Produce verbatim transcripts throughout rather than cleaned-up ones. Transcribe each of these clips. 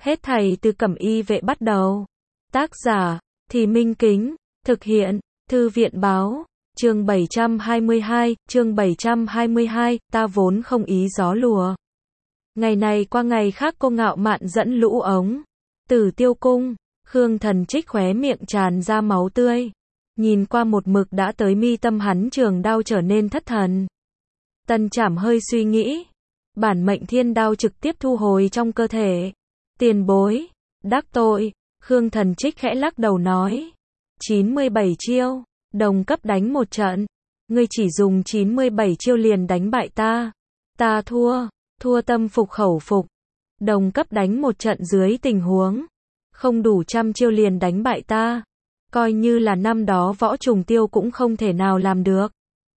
Hết thảy từ Cẩm Y Vệ bắt đầu. Tác giả, Thì Minh Kính, thực hiện, Thư viện báo, chương bảy trăm hai mươi hai, chương bảy trăm hai mươi hai, ta vốn không ý gió lùa. Ngày này qua ngày khác cô ngạo mạn dẫn lũ ống. Tử Tiêu Cung, Khương Thần Trích khóe miệng tràn ra máu tươi. Nhìn qua một mực đã tới mi tâm hắn trường đao trở nên thất thần. Tần Trảm hơi suy nghĩ. Bản mệnh thiên đao trực tiếp thu hồi trong cơ thể. Tiền bối, đắc tội, Khương Thần Trích khẽ lắc đầu nói. chín mươi bảy chiêu, đồng cấp đánh một trận. Ngươi chỉ dùng chín mươi bảy chiêu liền đánh bại ta. Ta thua, thua tâm phục khẩu phục. Đồng cấp đánh một trận dưới tình huống. Không đủ trăm chiêu liền đánh bại ta. Coi như là năm đó Võ Trùng Tiêu cũng không thể nào làm được.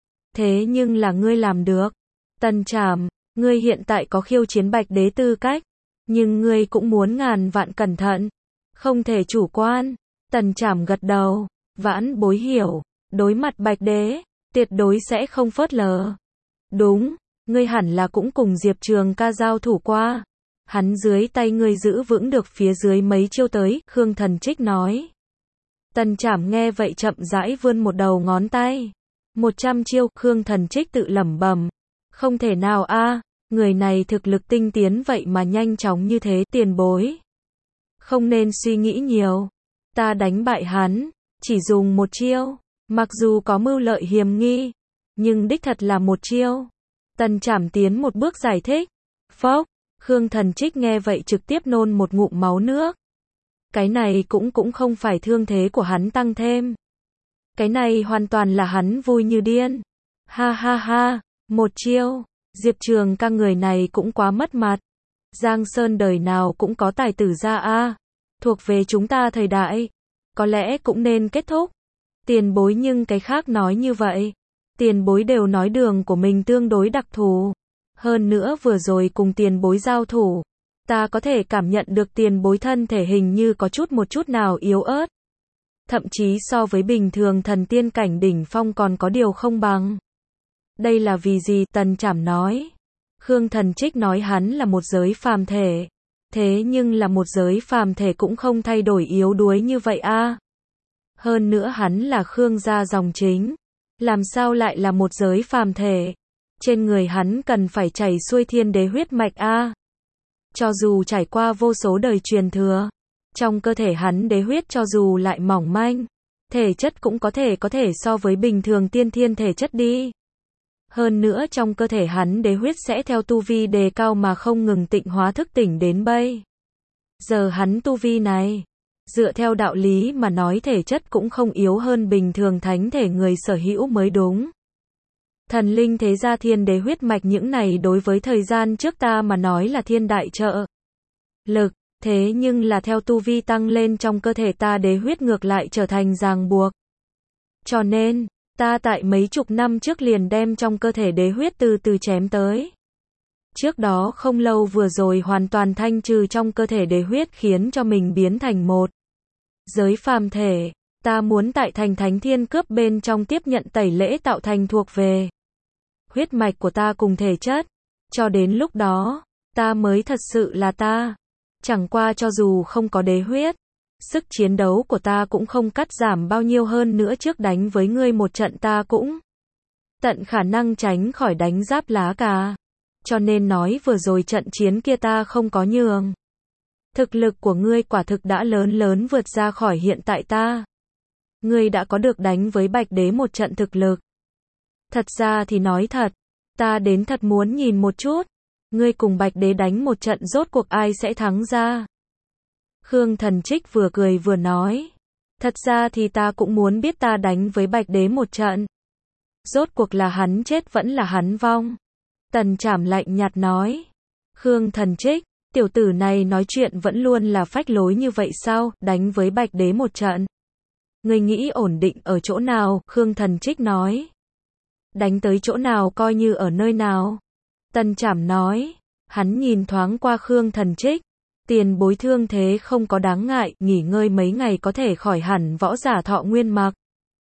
Thế nhưng là ngươi làm được. Tần Trảm, ngươi hiện tại có khiêu chiến Bạch Đế tư cách. Nhưng ngươi cũng muốn ngàn vạn cẩn thận. Không thể chủ quan. Tần Trảm gật đầu. Vãn bối hiểu. Đối mặt Bạch Đế, tuyệt đối sẽ không phớt lờ. Đúng, ngươi hẳn là cũng cùng Diệp Trường ca giao thủ qua. Hắn dưới tay ngươi giữ vững được phía dưới mấy chiêu tới, Khương Thần Trích nói. Tần Trảm nghe vậy chậm rãi vươn một đầu ngón tay. Một trăm chiêu, Khương Thần Trích tự lẩm bẩm. Không thể nào a, người này thực lực tinh tiến vậy mà nhanh chóng như thế, tiền bối. Không nên suy nghĩ nhiều. Ta đánh bại hắn, chỉ dùng một chiêu. Mặc dù có mưu lợi hiềm nghi, nhưng đích thật là một chiêu. Tần Trảm tiến một bước giải thích. Phốc, Khương Thần Trích nghe vậy trực tiếp nôn một ngụm máu nước. Cái này cũng cũng không phải thương thế của hắn tăng thêm. Cái này hoàn toàn là hắn vui như điên. Ha ha ha, một chiêu, Diệp Trường ca người này cũng quá mất mặt. Giang Sơn đời nào cũng có tài tử ra a, thuộc về chúng ta thời đại, có lẽ cũng nên kết thúc. Tiền bối nhưng cái khác nói như vậy. Tiền bối đều nói đường của mình tương đối đặc thù. Hơn nữa vừa rồi cùng tiền bối giao thủ, ta có thể cảm nhận được tiền bối thân thể hình như có chút một chút nào yếu ớt. Thậm chí so với bình thường thần tiên cảnh đỉnh phong còn có điều không bằng. Đây là vì gì? Tần Trảm nói. Khương Thần Trích nói hắn là một giới phàm thể. Thế nhưng là một giới phàm thể cũng không thay đổi yếu đuối như vậy a. Hơn nữa hắn là Khương gia dòng chính. Làm sao lại là một giới phàm thể? Trên người hắn cần phải chảy xuôi thiên đế huyết mạch a. Cho dù trải qua vô số đời truyền thừa, trong cơ thể hắn đế huyết cho dù lại mỏng manh, thể chất cũng có thể có thể so với bình thường tiên thiên thể chất đi. Hơn nữa trong cơ thể hắn đế huyết sẽ theo tu vi đề cao mà không ngừng tịnh hóa thức tỉnh đến bây giờ hắn tu vi này, dựa theo đạo lý mà nói thể chất cũng không yếu hơn bình thường thánh thể người sở hữu mới đúng. Thần linh thế gia thiên đế huyết mạch những này đối với thời gian trước ta mà nói là thiên đại trợ lực, thế nhưng là theo tu vi tăng lên trong cơ thể ta đế huyết ngược lại trở thành ràng buộc. Cho nên, ta tại mấy chục năm trước liền đem trong cơ thể đế huyết từ từ chém tới. Trước đó không lâu vừa rồi hoàn toàn thanh trừ trong cơ thể đế huyết khiến cho mình biến thành một giới phàm thể. Ta muốn tại thành thánh thiên cướp bên trong tiếp nhận tẩy lễ tạo thành thuộc về huyết mạch của ta cùng thể chất. Cho đến lúc đó, ta mới thật sự là ta. Chẳng qua cho dù không có đế huyết, sức chiến đấu của ta cũng không cắt giảm bao nhiêu, hơn nữa trước đánh với ngươi một trận ta cũng tận khả năng tránh khỏi đánh giáp lá cà. Cho nên nói vừa rồi trận chiến kia ta không có nhường. Thực lực của ngươi quả thực đã lớn lớn vượt ra khỏi hiện tại ta. Ngươi đã có được đánh với Bạch Đế một trận thực lực. Thật ra thì nói thật, ta đến thật muốn nhìn một chút, ngươi cùng Bạch Đế đánh một trận rốt cuộc ai sẽ thắng ra. Khương Thần Trích vừa cười vừa nói. Thật ra thì ta cũng muốn biết ta đánh với Bạch Đế một trận, rốt cuộc là hắn chết vẫn là hắn vong. Tần Trảm lạnh nhạt nói. Khương Thần Trích, tiểu tử này nói chuyện vẫn luôn là phách lối như vậy sao? Đánh với Bạch Đế một trận, ngươi nghĩ ổn định ở chỗ nào? Khương Thần Trích nói. Đánh tới chỗ nào coi như ở nơi nào. Tần Trảm nói. Hắn nhìn thoáng qua Khương Thần Trích. Tiền bối thương thế không có đáng ngại, nghỉ ngơi mấy ngày có thể khỏi hẳn. Võ giả thọ nguyên mặc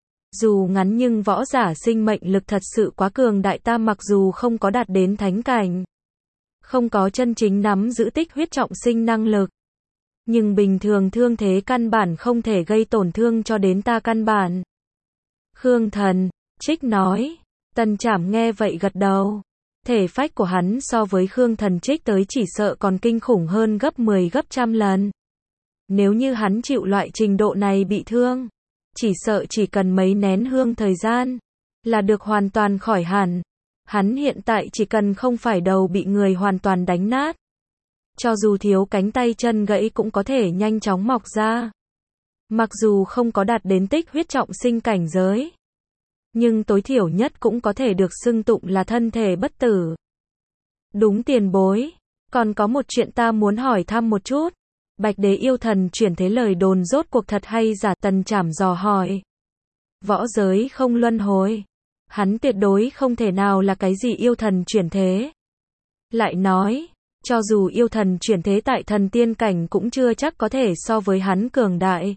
dù ngắn nhưng võ giả sinh mệnh lực thật sự quá cường đại, ta mặc dù không có đạt đến thánh cảnh, không có chân chính nắm giữ tích huyết trọng sinh năng lực, Nhưng bình thường thương thế căn bản không thể gây tổn thương cho đến ta căn bản. Khương Thần Trích nói. Tần Trảm nghe vậy gật đầu. Thể phách của hắn so với Khương Thần Trích tới chỉ sợ còn kinh khủng hơn gấp mười gấp trăm lần. Nếu như hắn chịu loại trình độ này bị thương, chỉ sợ chỉ cần mấy nén hương thời gian, là được hoàn toàn khỏi hẳn. Hắn hiện tại chỉ cần không phải đầu bị người hoàn toàn đánh nát. Cho dù thiếu cánh tay chân gãy cũng có thể nhanh chóng mọc ra. Mặc dù không có đạt đến tích huyết trọng sinh cảnh giới, nhưng tối thiểu nhất cũng có thể được xưng tụng là thân thể bất tử. Đúng tiền bối, còn có một chuyện ta muốn hỏi thăm một chút. Bạch đế yêu thần chuyển thế lời đồn rốt cuộc thật hay giả? Tần Trảm dò hỏi. Võ giới không luân hồi, hắn tuyệt đối không thể nào là cái gì yêu thần chuyển thế. Lại nói, cho dù yêu thần chuyển thế tại thần tiên cảnh cũng chưa chắc có thể so với hắn cường đại.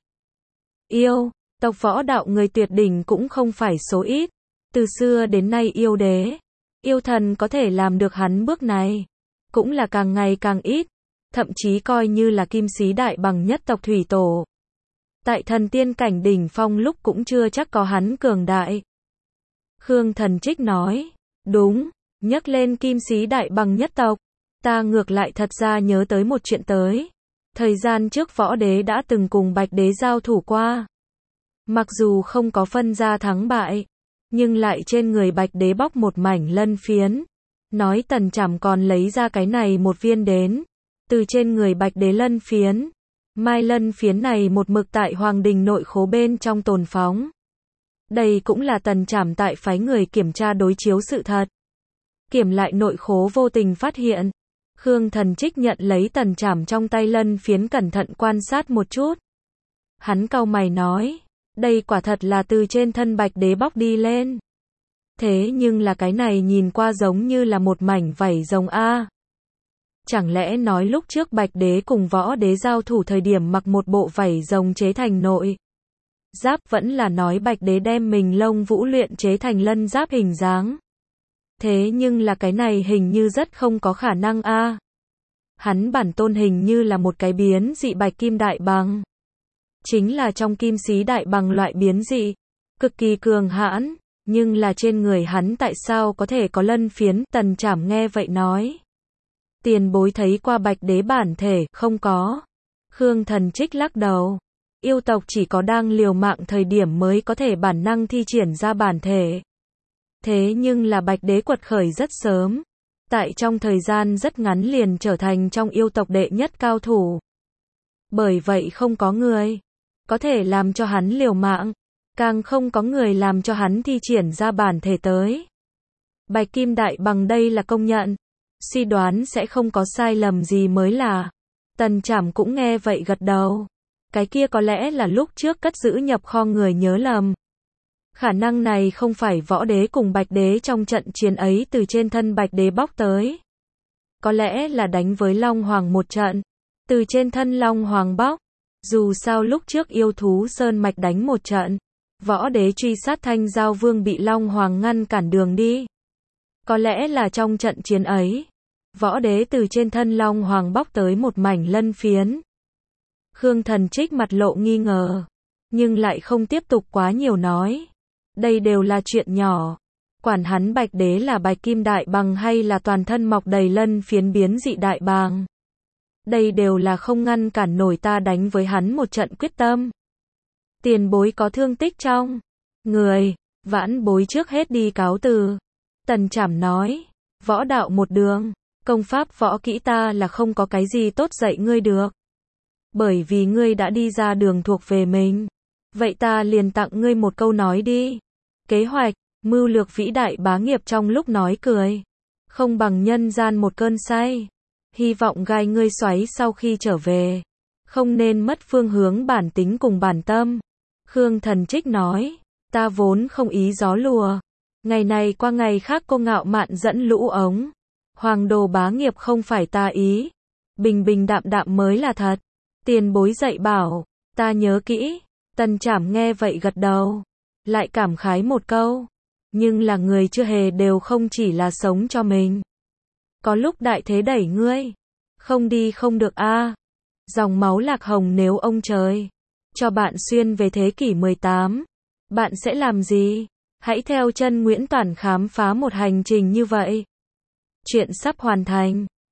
Yêu tộc võ đạo người tuyệt đỉnh cũng không phải số ít. Từ xưa đến nay yêu đế, yêu thần có thể làm được hắn bước này, cũng là càng ngày càng ít. Thậm chí coi như là kim sĩ đại bằng nhất tộc thủy tổ, tại thần tiên cảnh đỉnh phong lúc cũng chưa chắc có hắn cường đại. Khương Thần Trích nói. Đúng, nhắc lên kim sĩ đại bằng nhất tộc, ta ngược lại thật ra nhớ tới một chuyện tới. Thời gian trước võ đế đã từng cùng bạch đế giao thủ qua. Mặc dù không có phân ra thắng bại, nhưng lại trên người bạch đế bóc một mảnh lân phiến. Nói Tần Trảm còn lấy ra cái này một viên đến. Từ trên người bạch đế lân phiến. Mai lân phiến này một mực tại hoàng đình nội khố bên trong tồn phóng. Đây cũng là Tần Trảm tại phái người kiểm tra đối chiếu sự thật. Kiểm lại nội khố vô tình phát hiện. Khương Thần Trích nhận lấy Tần Trảm trong tay lân phiến cẩn thận quan sát một chút. Hắn cau mày nói. Đây quả thật là từ trên thân bạch đế bóc đi lên. Thế nhưng là cái này nhìn qua giống như là một mảnh vảy rồng a. Chẳng lẽ nói lúc trước bạch đế cùng võ đế giao thủ thời điểm mặc một bộ vảy rồng chế thành nội giáp, vẫn là nói bạch đế đem mình lông vũ luyện chế thành lân giáp hình dáng. Thế nhưng là cái này hình như rất không có khả năng a. Hắn bản tôn hình như là một cái biến dị bạch kim đại bằng. Chính là trong kim sĩ đại bằng loại biến dị, cực kỳ cường hãn, nhưng là trên người hắn tại sao có thể có lân phiến? Tần Trảm nghe vậy nói. Tiền bối thấy qua bạch đế bản thể? Không có. Khương Thần Trích lắc đầu. Yêu tộc chỉ có đang liều mạng thời điểm mới có thể bản năng thi triển ra bản thể. Thế nhưng là bạch đế quật khởi rất sớm. Tại trong thời gian rất ngắn liền trở thành trong yêu tộc đệ nhất cao thủ. Bởi vậy không có người có thể làm cho hắn liều mạng. Càng không có người làm cho hắn thi triển ra bản thể tới. Bạch kim đại bằng đây là công nhận. Suy đoán sẽ không có sai lầm gì mới là. Tần Trảm cũng nghe vậy gật đầu. Cái kia có lẽ là lúc trước cất giữ nhập kho người nhớ lầm. Khả năng này không phải võ đế cùng bạch đế trong trận chiến ấy từ trên thân bạch đế bóc tới. Có lẽ là đánh với Long Hoàng một trận. Từ trên thân Long Hoàng bóc. Dù sao lúc trước yêu thú Sơn Mạch đánh một trận. Võ đế truy sát Thanh Giao Vương bị Long Hoàng ngăn cản đường đi. Có lẽ là trong trận chiến ấy, võ đế từ trên thân Long Hoàng bóc tới một mảnh lân phiến. Khương Thần Trích mặt lộ nghi ngờ, nhưng lại không tiếp tục quá nhiều nói. Đây đều là chuyện nhỏ. Quản hắn bạch đế là bạch kim đại bằng hay là toàn thân mọc đầy lân phiến biến dị đại bàng. Đây đều là không ngăn cản nổi ta đánh với hắn một trận quyết tâm. Tiền bối có thương tích trong người, vãn bối trước hết đi cáo từ. Tần Trảm nói. Võ đạo một đường, công pháp võ kỹ ta là không có cái gì tốt dạy ngươi được. Bởi vì ngươi đã đi ra đường thuộc về mình. Vậy ta liền tặng ngươi một câu nói đi. Kế hoạch, mưu lược vĩ đại bá nghiệp trong lúc nói cười. Không bằng nhân gian một cơn say. Hy vọng gai ngươi xoáy sau khi trở về. Không nên mất phương hướng bản tính cùng bản tâm. Khương Thần Trích nói. Ta vốn không ý gió lùa. Ngày này qua ngày khác cô ngạo mạn dẫn lũ ống. Hoàng đồ bá nghiệp không phải ta ý. Bình bình đạm đạm mới là thật. Tiền bối dạy bảo. Ta nhớ kỹ. Tần Trảm nghe vậy gật đầu. Lại cảm khái một câu. Nhưng là người chưa hề đều không chỉ là sống cho mình. Có lúc đại thế đẩy ngươi. Không đi không được a. Dòng máu lạc hồng nếu ông trời cho bạn xuyên về thế kỷ mười tám, bạn sẽ làm gì? Hãy theo chân Nguyễn Toản khám phá một hành trình như vậy. Chuyện sắp hoàn thành.